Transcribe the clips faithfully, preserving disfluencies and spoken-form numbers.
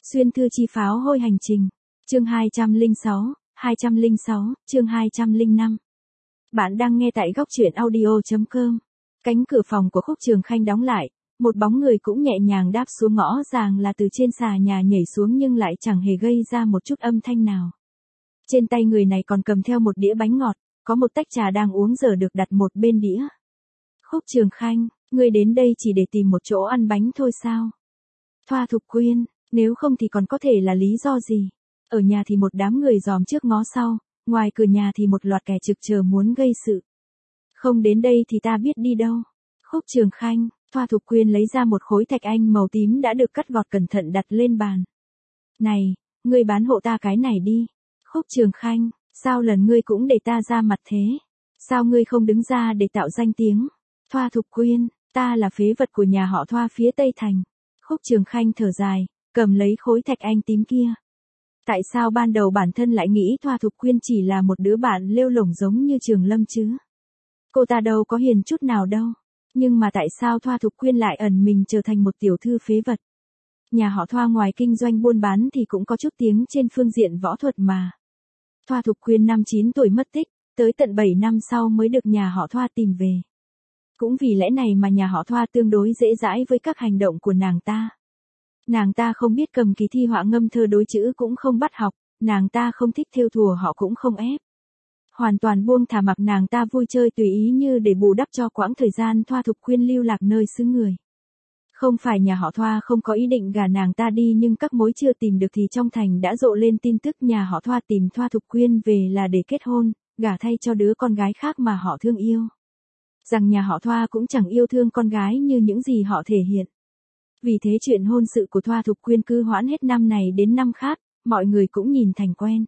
Xuyên thư chi pháo hôi hành trình. Chương hai trăm lẻ sáu, hai trăm lẻ sáu, chương hai trăm lẻ năm. Bạn đang nghe tại góc truyện audio chấm com. Cánh cửa phòng của Khúc Trường Khanh đóng lại, một bóng người cũng nhẹ nhàng đáp xuống, ngõ ràng là từ trên xà nhà nhảy xuống nhưng lại chẳng hề gây ra một chút âm thanh nào. Trên tay người này còn cầm theo một đĩa bánh ngọt, có một tách trà đang uống giờ được đặt một bên đĩa. Khúc Trường Khanh, ngươi đến đây chỉ để tìm một chỗ ăn bánh thôi sao? Thoa Thục Quyên, nếu không thì còn có thể là lý do gì? Ở nhà thì một đám người dòm trước ngó sau, ngoài cửa nhà thì một loạt kẻ trực chờ muốn gây sự. Không đến đây thì ta biết đi đâu. Khúc Trường Khanh, Thoa Thục Quyên lấy ra một khối thạch anh màu tím đã được cắt gọt cẩn thận đặt lên bàn. Này, ngươi bán hộ ta cái này đi. Khúc Trường Khanh, sao lần ngươi cũng để ta ra mặt thế? Sao ngươi không đứng ra để tạo danh tiếng? Thoa Thục Quyên, ta là phế vật của nhà họ Thoa phía Tây Thành. Khúc Trường Khanh thở dài, cầm lấy khối thạch anh tím kia. Tại sao ban đầu bản thân lại nghĩ Thoa Thục Quyên chỉ là một đứa bạn lêu lổng giống như Trường Lâm chứ? Cô ta đâu có hiền chút nào đâu. Nhưng mà tại sao Thoa Thục Quyên lại ẩn mình trở thành một tiểu thư phế vật? Nhà họ Thoa ngoài kinh doanh buôn bán thì cũng có chút tiếng trên phương diện võ thuật mà. Thoa Thục Quyên năm chín tuổi mất tích, tới tận bảy năm sau mới được nhà họ Thoa tìm về. Cũng vì lẽ này mà nhà họ Thoa tương đối dễ dãi với các hành động của nàng ta. Nàng ta không biết cầm kỳ thi họa ngâm thơ đối chữ cũng không bắt học, nàng ta không thích thêu thùa họ cũng không ép. Hoàn toàn buông thả mặc nàng ta vui chơi tùy ý như để bù đắp cho quãng thời gian Thoa Thục Quyên lưu lạc nơi xứ người. Không phải nhà họ Thoa không có ý định gả nàng ta đi, nhưng các mối chưa tìm được thì trong thành đã rộ lên tin tức nhà họ Thoa tìm Thoa Thục Quyên về là để kết hôn, gả thay cho đứa con gái khác mà họ thương yêu. Rằng nhà họ Thoa cũng chẳng yêu thương con gái như những gì họ thể hiện. Vì thế chuyện hôn sự của Thoa Thục Quyên cứ hoãn hết năm này đến năm khác, mọi người cũng nhìn thành quen.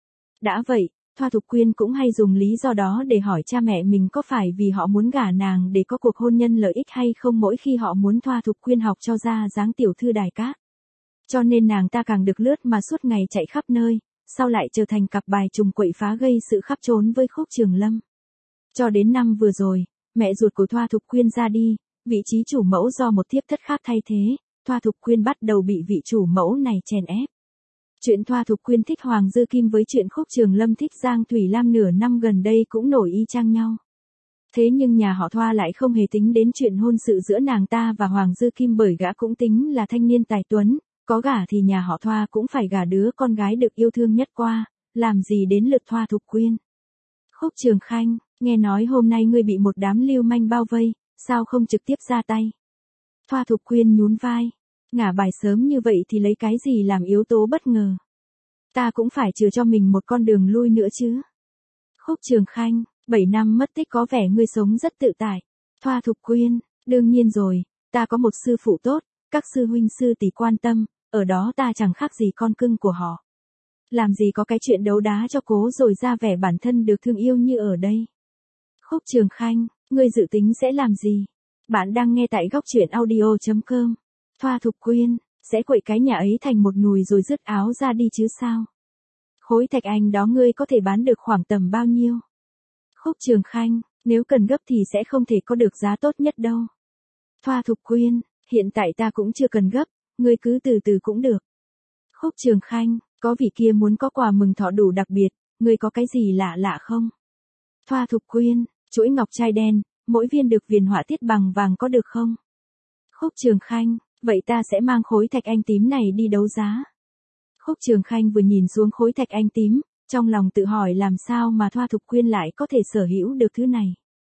Đã vậy, Thoa Thục Quyên cũng hay dùng lý do đó để hỏi cha mẹ mình có phải vì họ muốn gả nàng để có cuộc hôn nhân lợi ích hay không mỗi khi họ muốn Thoa Thục Quyên học cho ra dáng tiểu thư đài cát. Cho nên nàng ta càng được lướt mà suốt ngày chạy khắp nơi, sau lại trở thành cặp bài trùng quậy phá gây sự khắp trốn với Khúc Trường Lâm. Cho đến năm vừa rồi, mẹ ruột của Thoa Thục Quyên ra đi, vị trí chủ mẫu do một thiếp thất khác thay thế, Thoa Thục Quyên bắt đầu bị vị chủ mẫu này chèn ép. Chuyện Thoa Thục Quyên thích Hoàng Dư Kim với chuyện Khúc Trường Lâm thích Giang Thủy Lam nửa năm gần đây cũng nổi y chang nhau. Thế nhưng nhà họ Thoa lại không hề tính đến chuyện hôn sự giữa nàng ta và Hoàng Dư Kim, bởi gã cũng tính là thanh niên tài tuấn, có gả thì nhà họ Thoa cũng phải gả đứa con gái được yêu thương nhất qua, làm gì đến lượt Thoa Thục Quyên. Khúc Trường Khanh, nghe nói hôm nay ngươi bị một đám lưu manh bao vây, sao không trực tiếp ra tay? Thoa Thục Quyên nhún vai. Ngả bài sớm như vậy thì lấy cái gì làm yếu tố bất ngờ? Ta cũng phải chừa cho mình một con đường lui nữa chứ. Khúc Trường Khanh, bảy năm mất tích có vẻ ngươi sống rất tự tại. Thoa Thục Quyên, đương nhiên rồi, ta có một sư phụ tốt, các sư huynh sư tỷ quan tâm, ở đó ta chẳng khác gì con cưng của họ. Làm gì có cái chuyện đấu đá cho cố rồi ra vẻ bản thân được thương yêu như ở đây. Khúc Trường Khanh, ngươi dự tính sẽ làm gì? Bạn đang nghe tại góc truyện audio chấm com. Thoa Thục Quyên, sẽ quậy cái nhà ấy thành một nùi rồi dứt áo ra đi chứ sao? Khối thạch anh đó ngươi có thể bán được khoảng tầm bao nhiêu? Khúc Trường Khanh, nếu cần gấp thì sẽ không thể có được giá tốt nhất đâu. Thoa Thục Quyên, hiện tại ta cũng chưa cần gấp, ngươi cứ từ từ cũng được. Khúc Trường Khanh, có vị kia muốn có quà mừng thọ đủ đặc biệt, ngươi có cái gì lạ lạ không? Thoa Thục Quyên, chuỗi ngọc trai đen, mỗi viên được viền họa tiết bằng vàng có được không? Khúc Trường Khanh, vậy ta sẽ mang khối thạch anh tím này đi đấu giá. Khúc Trường Khanh vừa nhìn xuống khối thạch anh tím, trong lòng tự hỏi làm sao mà Thoa Thục Quyên lại có thể sở hữu được thứ này.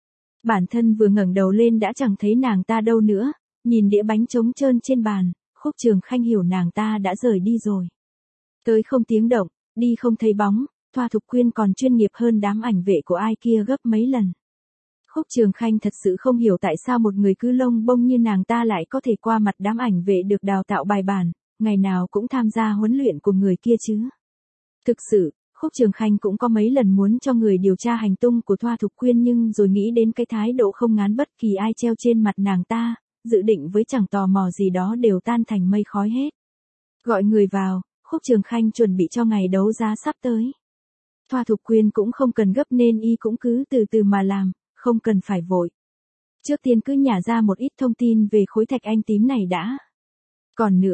Bản thân vừa ngẩng đầu lên đã chẳng thấy nàng ta đâu nữa, nhìn đĩa bánh trống trơn trên bàn, Khúc Trường Khanh hiểu nàng ta đã rời đi rồi. Tới không tiếng động, đi không thấy bóng, Thoa Thục Quyên còn chuyên nghiệp hơn đám ảnh vệ của ai kia gấp mấy lần. Khúc Trường Khanh thật sự không hiểu tại sao một người cứ lông bông như nàng ta lại có thể qua mặt đám ảnh vệ được đào tạo bài bản, ngày nào cũng tham gia huấn luyện của người kia chứ. Thực sự, Khúc Trường Khanh cũng có mấy lần muốn cho người điều tra hành tung của Thoa Thục Quyên, nhưng rồi nghĩ đến cái thái độ không ngán bất kỳ ai treo trên mặt nàng ta, dự định với chẳng tò mò gì đó đều tan thành mây khói hết. Gọi người vào, Khúc Trường Khanh chuẩn bị cho ngày đấu giá sắp tới. Thoa Thục Quyên cũng không cần gấp nên y cũng cứ từ từ mà làm, không cần phải vội. Trước tiên cứ nhả ra một ít thông tin về khối thạch anh tím này đã. Còn nữa,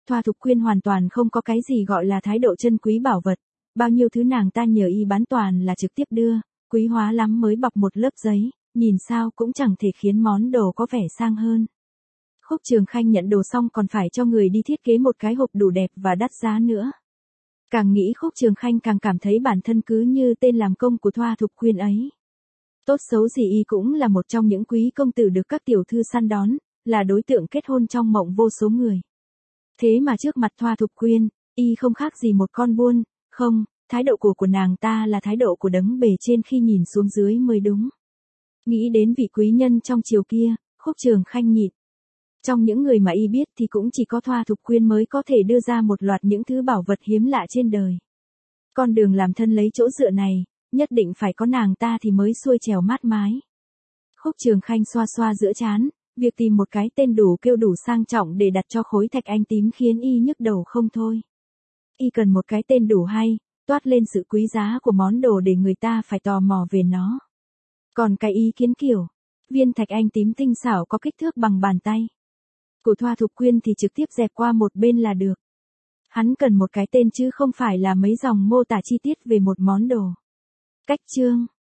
Thoa Thục Quyên hoàn toàn không có cái gì gọi là thái độ chân quý bảo vật, bao nhiêu thứ nàng ta nhờ y bán toàn là trực tiếp đưa, quý hóa lắm mới bọc một lớp giấy, nhìn sao cũng chẳng thể khiến món đồ có vẻ sang hơn. Khúc Trường Khanh nhận đồ xong còn phải cho người đi thiết kế một cái hộp đủ đẹp và đắt giá nữa. Càng nghĩ Khúc Trường Khanh càng cảm thấy bản thân cứ như tên làm công của Thoa Thục Quyên ấy. Tốt xấu gì y cũng là một trong những quý công tử được các tiểu thư săn đón, là đối tượng kết hôn trong mộng vô số người. Thế mà trước mặt Thoa Thục Quyên, y không khác gì một con buôn, không, thái độ của của nàng ta là thái độ của đấng bề trên khi nhìn xuống dưới mới đúng. Nghĩ đến vị quý nhân trong chiều kia, Khúc Trường Khanh nhịn. Trong những người mà y biết thì cũng chỉ có Thoa Thục Quyên mới có thể đưa ra một loạt những thứ bảo vật hiếm lạ trên đời. Con đường làm thân lấy chỗ dựa này, nhất định phải có nàng ta thì mới xuôi trèo mát mái. Khúc Trường Khanh xoa xoa giữa trán, việc tìm một cái tên đủ kêu đủ sang trọng để đặt cho khối thạch anh tím khiến y nhức đầu không thôi. Y cần một cái tên đủ hay, toát lên sự quý giá của món đồ để người ta phải tò mò về nó. Còn cái ý kiến kiểu, viên thạch anh tím tinh xảo có kích thước bằng bàn tay của Thoa Thục Quyên thì trực tiếp dẹp qua một bên là được. Hắn cần một cái tên chứ không phải là mấy dòng mô tả chi tiết về một món đồ. Cách chương